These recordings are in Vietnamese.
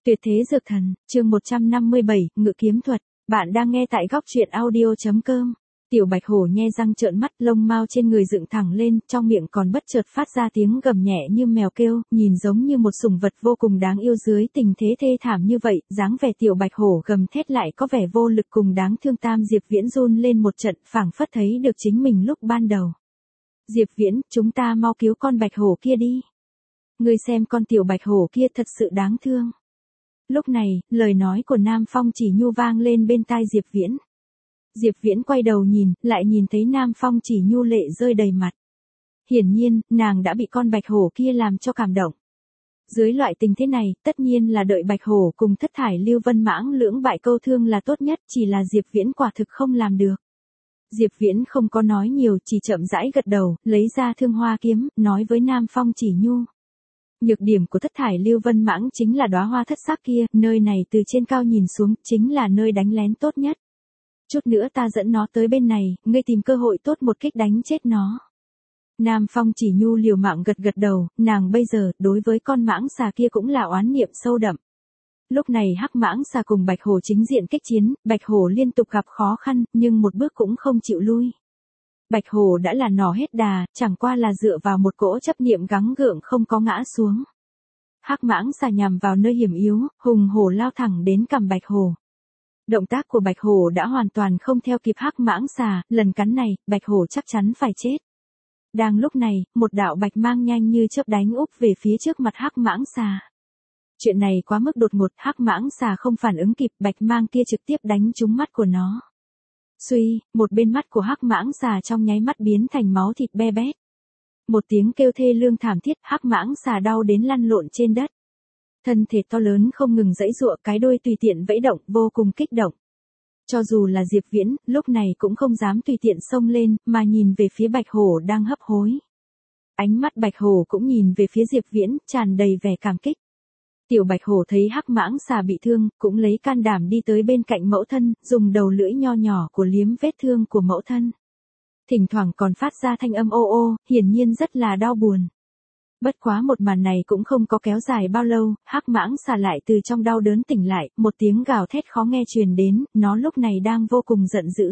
Tuyệt thế dược thần, chương 157, ngự kiếm thuật. Bạn đang nghe tại góc truyện audio.com. Tiểu Bạch Hổ nhe răng trợn mắt, lông mao trên người dựng thẳng lên, trong miệng còn bất chợt phát ra tiếng gầm nhẹ như mèo kêu, nhìn giống như một sủng vật vô cùng đáng yêu dưới tình thế thê thảm như vậy, dáng vẻ Tiểu Bạch Hổ gầm thét lại có vẻ vô lực cùng đáng thương. Tam Diệp Viễn run lên một trận, phảng phất thấy được chính mình lúc ban đầu. Diệp Viễn, chúng ta mau cứu con Bạch Hổ kia đi. Ngươi xem con Tiểu Bạch Hổ kia thật sự đáng thương. Lúc này, lời nói của Nam Phong Chỉ Nhu vang lên bên tai Diệp Viễn. Diệp Viễn quay đầu nhìn, lại nhìn thấy Nam Phong Chỉ Nhu lệ rơi đầy mặt. Hiển nhiên, nàng đã bị con Bạch Hổ kia làm cho cảm động. Dưới loại tình thế này, tất nhiên là đợi Bạch Hổ cùng Thất Thải Lưu Vân Mãng lưỡng bại câu thương là tốt nhất, chỉ là Diệp Viễn quả thực không làm được. Diệp Viễn không có nói nhiều, chỉ chậm rãi gật đầu, lấy ra Thương Hoa kiếm, nói với Nam Phong Chỉ Nhu. Nhược điểm của Thất Thải Lưu Vân Mãng chính là đóa hoa thất sắc kia, nơi này từ trên cao nhìn xuống, chính là nơi đánh lén tốt nhất. Chút nữa ta dẫn nó tới bên này, ngươi tìm cơ hội tốt một kích đánh chết nó. Nam Phong Chỉ Nhu liều mạng gật gật đầu, nàng bây giờ, đối với con mãng xà kia cũng là oán niệm sâu đậm. Lúc này hắc mãng xà cùng Bạch Hổ chính diện kích chiến, Bạch Hổ liên tục gặp khó khăn, nhưng một bước cũng không chịu lui. Bạch Hổ đã là nỏ hết đà, chẳng qua là dựa vào một cỗ chấp niệm gắng gượng không có ngã xuống. Hắc mãng xà nhằm vào nơi hiểm yếu, hùng hổ lao thẳng đến cằm Bạch Hổ. Động tác của Bạch Hổ đã hoàn toàn không theo kịp hắc mãng xà, lần cắn này, Bạch Hổ chắc chắn phải chết. Đang lúc này, một đạo bạch mang nhanh như chớp đánh úp về phía trước mặt hắc mãng xà. Chuyện này quá mức đột ngột, hắc mãng xà không phản ứng kịp, bạch mang kia trực tiếp đánh trúng mắt của nó. Suy, một bên mắt của hắc mãng xà trong nháy mắt biến thành máu thịt be bét. Một tiếng kêu thê lương thảm thiết, hắc mãng xà đau đến lăn lộn trên đất. Thân thể to lớn không ngừng giãy giụa, cái đuôi tùy tiện vẫy động, vô cùng kích động. Cho dù là Diệp Viễn, lúc này cũng không dám tùy tiện xông lên, mà nhìn về phía Bạch Hổ đang hấp hối. Ánh mắt Bạch Hổ cũng nhìn về phía Diệp Viễn, tràn đầy vẻ cảm kích. Tiểu Bạch Hổ thấy hắc mãng xà bị thương, cũng lấy can đảm đi tới bên cạnh mẫu thân, dùng đầu lưỡi nho nhỏ của liếm vết thương của mẫu thân. Thỉnh thoảng còn phát ra thanh âm ô ô, hiển nhiên rất là đau buồn. Bất quá một màn này cũng không có kéo dài bao lâu, hắc mãng xà lại từ trong đau đớn tỉnh lại, một tiếng gào thét khó nghe truyền đến, nó lúc này đang vô cùng giận dữ.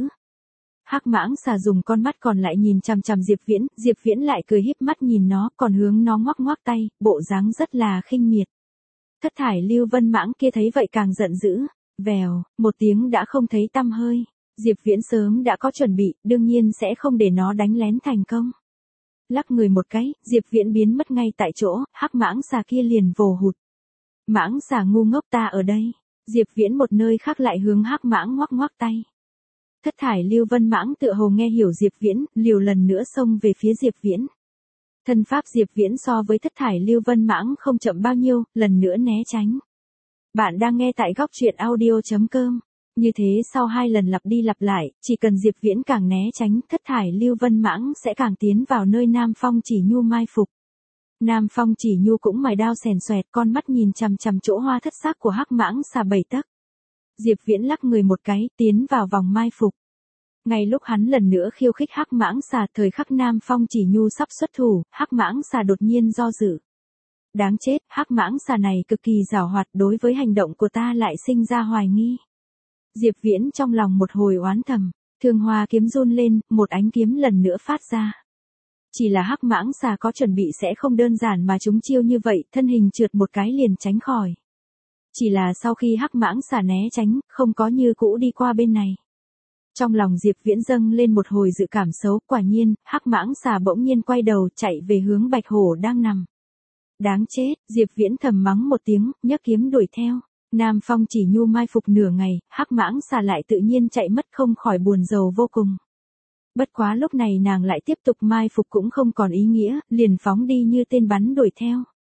Hắc mãng xà dùng con mắt còn lại nhìn chằm chằm Diệp Viễn lại cười híp mắt nhìn nó, còn hướng nó ngoắc ngoắc tay, bộ dáng rất là khinh miệt. Thất Thải Lưu Vân Mãng kia thấy vậy càng giận dữ, vèo, một tiếng đã không thấy tăm hơi. Diệp Viễn sớm đã có chuẩn bị, đương nhiên sẽ không để nó đánh lén thành công. Lắc người một cái, Diệp Viễn biến mất ngay tại chỗ, hắc mãng xà kia liền vồ hụt. Mãng xà ngu ngốc, ta ở đây. Diệp Viễn một nơi khác lại hướng hắc mãng ngoắc ngoắc tay. Thất Thải Lưu Vân Mãng tựa hồ nghe hiểu Diệp Viễn, liều lần nữa xông về phía Diệp Viễn. Thân pháp Diệp Viễn so với Thất Thải Lưu Vân Mãng không chậm bao nhiêu, lần nữa né tránh. Bạn đang nghe tại góc truyện audio.com. Như thế sau 2 lần lặp đi lặp lại, chỉ cần Diệp Viễn càng né tránh, Thất Thải Lưu Vân Mãng sẽ càng tiến vào nơi Nam Phong Chỉ Nhu mai phục. Nam Phong Chỉ Nhu cũng mài đao xèn xoẹt, con mắt nhìn chằm chằm chỗ hoa thất sắc của hắc mãng xà 7 tấc. Diệp Viễn lắc người một cái, tiến vào vòng mai phục. Ngay lúc hắn lần nữa khiêu khích hắc mãng xà, thời khắc Nam Phong Chỉ Nhu sắp xuất thủ, hắc mãng xà đột nhiên do dự. Đáng chết, hắc mãng xà này cực kỳ giàu hoạt, đối với hành động của ta lại sinh ra hoài nghi. Diệp Viễn trong lòng một hồi oán thầm, Thương Hoa kiếm run lên, một ánh kiếm lần nữa phát ra. Chỉ là hắc mãng xà có chuẩn bị sẽ không đơn giản mà chúng chiêu như vậy, thân hình trượt một cái liền tránh khỏi. Chỉ là sau khi hắc mãng xà né tránh, không có như cũ đi qua bên này. Trong lòng Diệp Viễn dâng lên một hồi dự cảm xấu, quả nhiên, hắc mãng xà bỗng nhiên quay đầu chạy về hướng Bạch Hổ đang nằm. Đáng chết, Diệp Viễn thầm mắng một tiếng, nhấc kiếm đuổi theo. Nam Phong Chỉ Nhu mai phục nửa ngày, hắc mãng xà lại tự nhiên chạy mất, không khỏi buồn rầu vô cùng. Bất quá lúc này nàng lại tiếp tục mai phục cũng không còn ý nghĩa, liền phóng đi như tên bắn đuổi theo.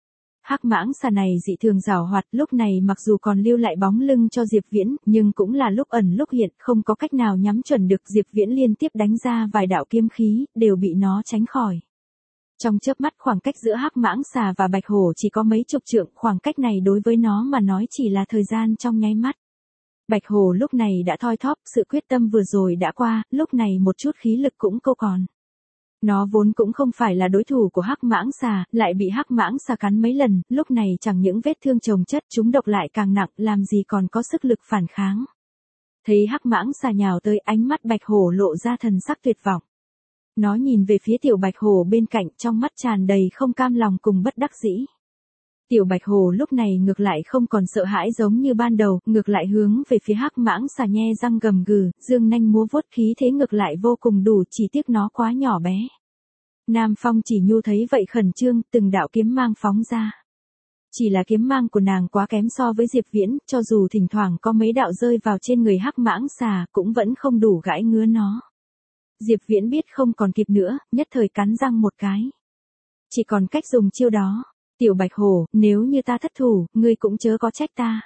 Hắc mãng xà này dị thường giàu hoạt, lúc này mặc dù còn lưu lại bóng lưng cho Diệp Viễn, nhưng cũng là lúc ẩn lúc hiện, không có cách nào nhắm chuẩn được. Diệp Viễn liên tiếp đánh ra vài đạo kiếm khí, đều bị nó tránh khỏi. Trong chớp mắt khoảng cách giữa hắc mãng xà và Bạch Hổ chỉ có mấy chục trượng, khoảng cách này đối với nó mà nói chỉ là thời gian trong nháy mắt. Bạch Hổ lúc này đã thoi thóp, sự quyết tâm vừa rồi đã qua, lúc này một chút khí lực cũng không còn. Nó vốn cũng không phải là đối thủ của hắc mãng xà, lại bị hắc mãng xà cắn mấy lần, lúc này chẳng những vết thương chồng chất, chúng độc lại càng nặng, làm gì còn có sức lực phản kháng. Thấy hắc mãng xà nhào tới, ánh mắt bạch hổ lộ ra thần sắc tuyệt vọng. Nó nhìn về phía tiểu bạch hổ bên cạnh, trong mắt tràn đầy không cam lòng cùng bất đắc dĩ. Tiểu bạch hổ lúc này ngược lại không còn sợ hãi giống như ban đầu, ngược lại hướng về phía hắc mãng xà nhe răng gầm gừ, dương nanh múa vuốt, khí thế ngược lại vô cùng đủ, chỉ tiếc nó quá nhỏ bé. Nam Phong Chỉ Nhu thấy vậy khẩn trương, từng đạo kiếm mang phóng ra. Chỉ là kiếm mang của nàng quá kém so với Diệp Viễn, cho dù thỉnh thoảng có mấy đạo rơi vào trên người hắc mãng xà, cũng vẫn không đủ gãi ngứa nó. Diệp Viễn biết không còn kịp nữa, nhất thời cắn răng một cái. Chỉ còn cách dùng chiêu đó. Tiểu bạch hổ, nếu như ta thất thủ, ngươi cũng chớ có trách ta.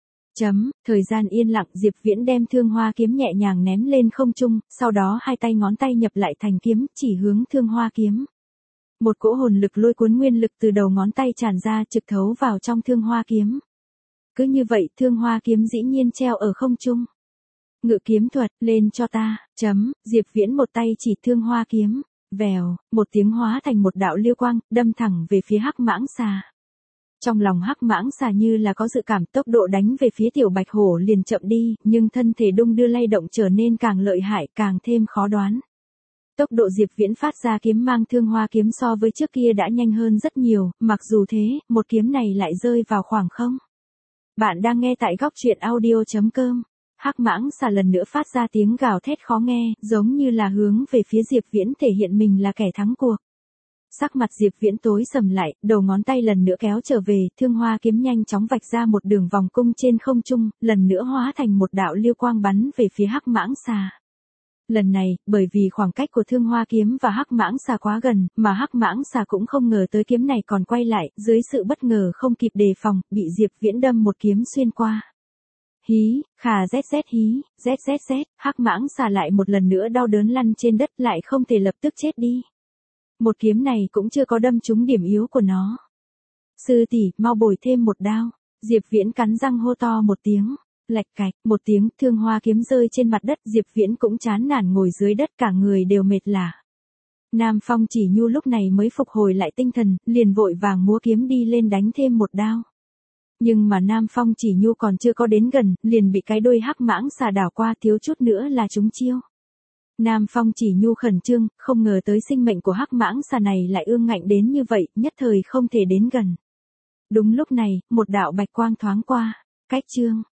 Thời gian yên lặng, Diệp Viễn đem thương hoa kiếm nhẹ nhàng ném lên không trung, sau đó hai tay ngón tay nhập lại thành kiếm, chỉ hướng thương hoa kiếm. Một cỗ hồn lực lôi cuốn nguyên lực từ đầu ngón tay tràn ra, trực thấu vào trong thương hoa kiếm. Cứ như vậy, thương hoa kiếm dĩ nhiên treo ở không trung. Ngự kiếm thuật, lên cho ta. Diệp Viễn một tay chỉ thương hoa kiếm. Vèo, một tiếng hóa thành một đạo lưu quang, đâm thẳng về phía hắc mãng xà. Trong lòng hắc mãng xà như là có dự cảm, tốc độ đánh về phía tiểu bạch hổ liền chậm đi, nhưng thân thể đung đưa lay động trở nên càng lợi hại, càng thêm khó đoán. Tốc độ Diệp Viễn phát ra kiếm mang thương hoa kiếm so với trước kia đã nhanh hơn rất nhiều, mặc dù thế, một kiếm này lại rơi vào khoảng không. Bạn đang nghe tại góc truyện audio.com. Hắc mãng xà lần nữa phát ra tiếng gào thét khó nghe, giống như là hướng về phía Diệp Viễn thể hiện mình là kẻ thắng cuộc. Sắc mặt Diệp Viễn tối sầm lại, đầu ngón tay lần nữa kéo trở về, thương hoa kiếm nhanh chóng vạch ra một đường vòng cung trên không trung, lần nữa hóa thành một đạo lưu quang bắn về phía hắc mãng xà. Lần này, bởi vì khoảng cách của thương hoa kiếm và hắc mãng xà quá gần, mà hắc mãng xà cũng không ngờ tới kiếm này còn quay lại, dưới sự bất ngờ không kịp đề phòng, bị Diệp Viễn đâm một kiếm xuyên qua. Hí, khà zz hí, zz, hắc mãng xà lại một lần nữa đau đớn lăn trên đất, lại không thể lập tức chết đi. Một kiếm này cũng chưa có đâm trúng điểm yếu của nó. Sư tỷ, mau bồi thêm một đao. Diệp Viễn cắn răng hô to một tiếng. Lạch cạch, một tiếng, thương hoa kiếm rơi trên mặt đất, Diệp Viễn cũng chán nản ngồi dưới đất, cả người đều mệt lả. Nam Phong Chỉ Nhu lúc này mới phục hồi lại tinh thần, liền vội vàng múa kiếm đi lên đánh thêm một đao. Nhưng mà Nam Phong Chỉ Nhu còn chưa có đến gần, liền bị cái đuôi hắc mãng xà đảo qua, thiếu chút nữa là trúng chiêu. Nam Phong Chỉ Nhu khẩn trương, không ngờ tới sinh mệnh của hắc mãng xà này lại ương ngạnh đến như vậy, nhất thời không thể đến gần. Đúng lúc này, một đạo bạch quang thoáng qua. Cách chương